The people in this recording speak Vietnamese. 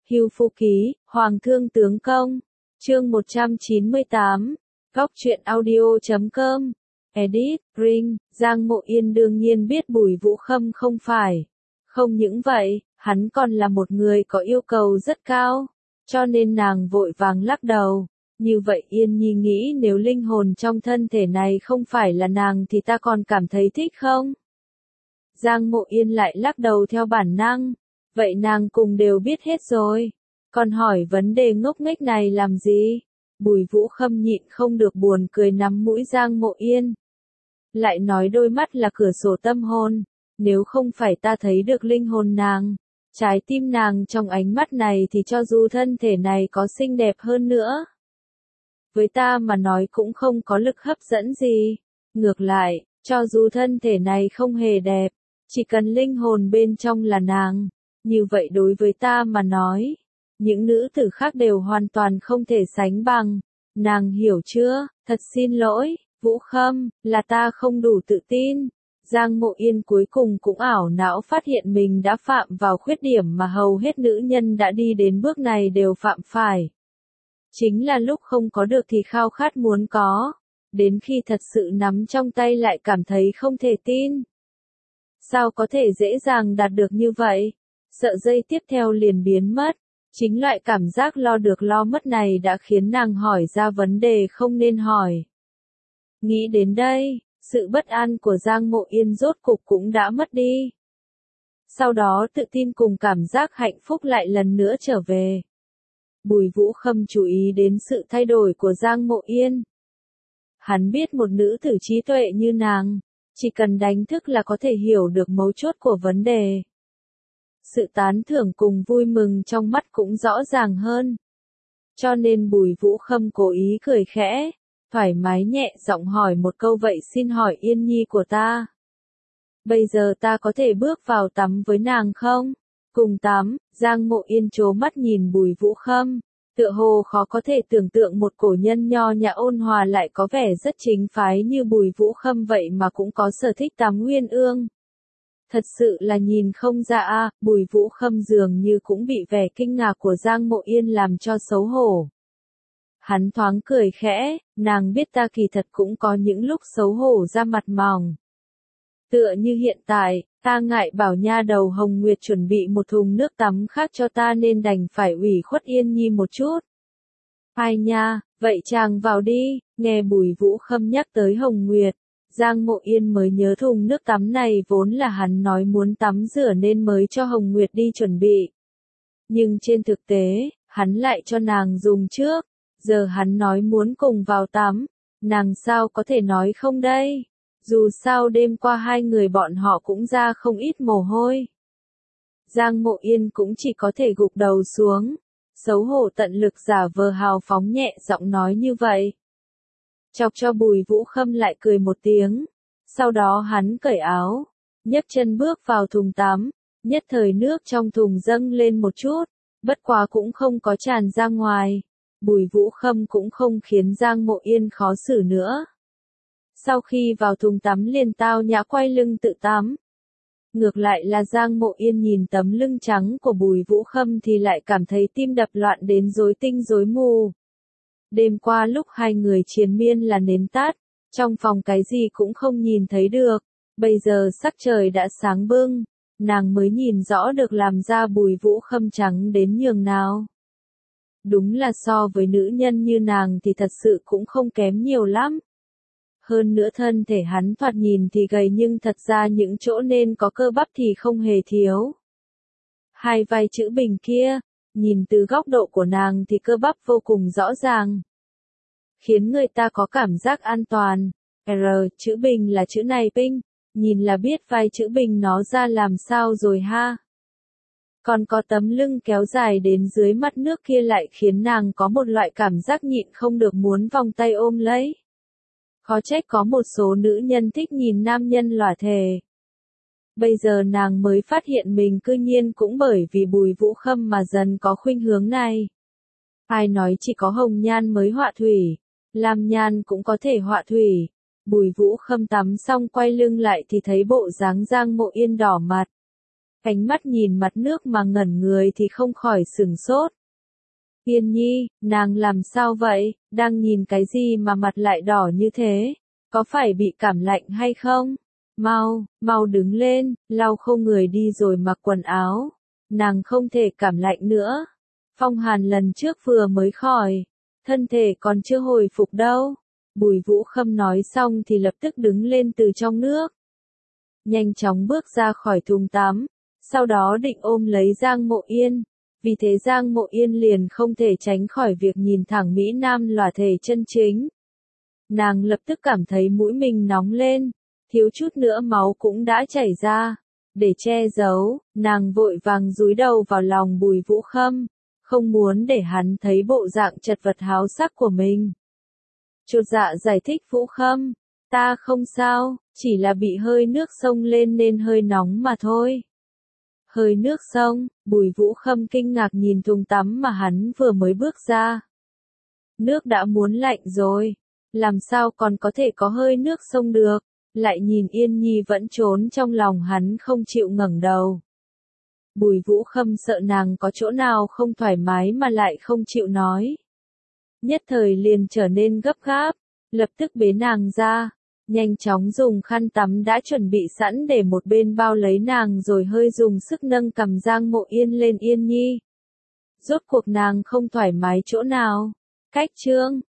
Hưu Phu Ký, Hoàng Thương Tướng Công. Chương 198. Góc truyện audio.com. Edit, Ring, Giang Mộ Yên đương nhiên biết Bùi Vũ Khâm không phải. Không những vậy, hắn còn là một người có yêu cầu rất cao, cho nên nàng vội vàng lắc đầu. Như vậy Yên Nhi nghĩ nếu linh hồn trong thân thể này không phải là nàng thì ta còn cảm thấy thích không? Giang Mộ Yên lại lắc đầu theo bản năng. Vậy nàng cùng đều biết hết rồi. Còn hỏi vấn đề ngốc nghếch này làm gì? Bùi Vũ Khâm nhịn không được buồn cười nắm mũi Giang Mộ Yên. Lại nói đôi mắt là cửa sổ tâm hồn. Nếu không phải ta thấy được linh hồn nàng, trái tim nàng trong ánh mắt này thì cho dù thân thể này có xinh đẹp hơn nữa, với ta mà nói cũng không có lực hấp dẫn gì. Ngược lại, cho dù thân thể này không hề đẹp, chỉ cần linh hồn bên trong là nàng, như vậy đối với ta mà nói, những nữ tử khác đều hoàn toàn không thể sánh bằng. Nàng hiểu chưa? Thật xin lỗi, Vũ Khâm, là ta không đủ tự tin. Giang Mộ Yên cuối cùng cũng ảo não phát hiện mình đã phạm vào khuyết điểm mà hầu hết nữ nhân đã đi đến bước này đều phạm phải. Chính là lúc không có được thì khao khát muốn có, đến khi thật sự nắm trong tay lại cảm thấy không thể tin. Sao có thể dễ dàng đạt được như vậy? Sợ giây tiếp theo liền biến mất. Chính loại cảm giác lo được lo mất này đã khiến nàng hỏi ra vấn đề không nên hỏi. Nghĩ đến đây, sự bất an của Giang Mộ Yên rốt cục cũng đã mất đi. Sau đó tự tin cùng cảm giác hạnh phúc lại lần nữa trở về. Bùi Vũ Khâm chú ý đến sự thay đổi của Giang Mộ Yên. Hắn biết một nữ tử trí tuệ như nàng, chỉ cần đánh thức là có thể hiểu được mấu chốt của vấn đề. Sự tán thưởng cùng vui mừng trong mắt cũng rõ ràng hơn. Cho nên Bùi Vũ Khâm cố ý cười khẽ, thoải mái nhẹ giọng hỏi một câu vậy xin hỏi Yên Nhi của ta. Bây giờ ta có thể bước vào tắm với nàng không? Cùng tắm, Giang Mộ Yên trố mắt nhìn Bùi Vũ Khâm, tựa hồ khó có thể tưởng tượng một cổ nhân nho nhã ôn hòa lại có vẻ rất chính phái như Bùi Vũ Khâm vậy mà cũng có sở thích tắm uyên ương. Thật sự là nhìn không ra a. Bùi Vũ Khâm dường như cũng bị vẻ kinh ngạc của Giang Mộ Yên làm cho xấu hổ. Hắn thoáng cười khẽ, nàng biết ta kỳ thật cũng có những lúc xấu hổ ra mặt mỏng. Tựa như hiện tại, ta ngại bảo nha đầu Hồng Nguyệt chuẩn bị một thùng nước tắm khác cho ta nên đành phải ủy khuất Yên Nhi một chút. Ai nha, vậy chàng vào đi. Nghe Bùi Vũ Khâm nhắc tới Hồng Nguyệt, Giang Mộ Yên mới nhớ thùng nước tắm này vốn là hắn nói muốn tắm rửa nên mới cho Hồng Nguyệt đi chuẩn bị. Nhưng trên thực tế, hắn lại cho nàng dùng trước. Giờ hắn nói muốn cùng vào tắm, nàng sao có thể nói không đây? Dù sao đêm qua hai người bọn họ cũng ra không ít mồ hôi. Giang Mộ Yên cũng chỉ có thể gục đầu xuống, xấu hổ tận lực giả vờ hào phóng nhẹ giọng nói như vậy. Chọc cho Bùi Vũ Khâm lại cười một tiếng, sau đó hắn cởi áo, nhấc chân bước vào thùng tắm, nhất thời nước trong thùng dâng lên một chút, bất quá cũng không có tràn ra ngoài. Bùi Vũ Khâm cũng không khiến Giang Mộ Yên khó xử nữa. Sau khi vào thùng tắm liền tao nhã quay lưng tự tắm. Ngược lại là Giang Mộ Yên nhìn tấm lưng trắng của Bùi Vũ Khâm thì lại cảm thấy tim đập loạn đến rối tinh rối mù. Đêm qua lúc hai người triền miên là nến tắt, trong phòng cái gì cũng không nhìn thấy được. Bây giờ sắc trời đã sáng bưng, nàng mới nhìn rõ được làm ra Bùi Vũ Khâm trắng đến nhường nào. Đúng là so với nữ nhân như nàng thì thật sự cũng không kém nhiều lắm. Hơn nữa thân thể hắn thoạt nhìn thì gầy nhưng thật ra những chỗ nên có cơ bắp thì không hề thiếu. Hai vai chữ bình kia, nhìn từ góc độ của nàng thì cơ bắp vô cùng rõ ràng, khiến người ta có cảm giác an toàn. Chữ bình là chữ này Pinh, nhìn là biết vai chữ bình nó ra làm sao rồi ha. Còn có tấm lưng kéo dài đến dưới mặt nước kia lại khiến nàng có một loại cảm giác nhịn không được muốn vòng tay ôm lấy. Khó trách có một số nữ nhân thích nhìn nam nhân lỏa thề. Bây giờ nàng mới phát hiện mình cư nhiên cũng bởi vì Bùi Vũ Khâm mà dần có khuynh hướng này. Ai nói chỉ có hồng nhan mới họa thủy, lam nhan cũng có thể họa thủy. Bùi Vũ Khâm tắm xong quay lưng lại thì thấy bộ dáng Giang Mộ Yên đỏ mặt. Ánh mắt nhìn mặt nước mà ngẩn người thì không khỏi sửng sốt. Yên Nhi, nàng làm sao vậy, đang nhìn cái gì mà mặt lại đỏ như thế, có phải bị cảm lạnh hay không? Mau đứng lên, lau khô người đi rồi mặc quần áo, nàng không thể cảm lạnh nữa. Phong hàn lần trước vừa mới khỏi, thân thể còn chưa hồi phục đâu. Bùi Vũ Khâm nói xong thì lập tức đứng lên từ trong nước. Nhanh chóng bước ra khỏi thùng tắm, sau đó định ôm lấy Giang Mộ Yên. Vì thế Giang Mộ Yên liền không thể tránh khỏi việc nhìn thẳng Mỹ Nam lòa thể chân chính. Nàng lập tức cảm thấy mũi mình nóng lên, thiếu chút nữa máu cũng đã chảy ra. Để che giấu, nàng vội vàng dúi đầu vào lòng Bùi Vũ Khâm, không muốn để hắn thấy bộ dạng chật vật háo sắc của mình. Chột dạ giải thích Vũ Khâm, ta không sao, chỉ là bị hơi nước sông lên nên hơi nóng mà thôi. Hơi nước sông, Bùi Vũ Khâm kinh ngạc nhìn thùng tắm mà hắn vừa mới bước ra. Nước đã muốn lạnh rồi, làm sao còn có thể có hơi nước sông được, lại nhìn Yên Nhi vẫn trốn trong lòng hắn không chịu ngẩng đầu. Bùi Vũ Khâm sợ nàng có chỗ nào không thoải mái mà lại không chịu nói. Nhất thời liền trở nên gấp gáp, lập tức bế nàng ra, nhanh chóng dùng khăn tắm đã chuẩn bị sẵn để một bên bao lấy nàng rồi hơi dùng sức nâng cằm Giang Mộ Yên lên Yên Nhi. Rốt cuộc nàng không thoải mái chỗ nào? Cách chương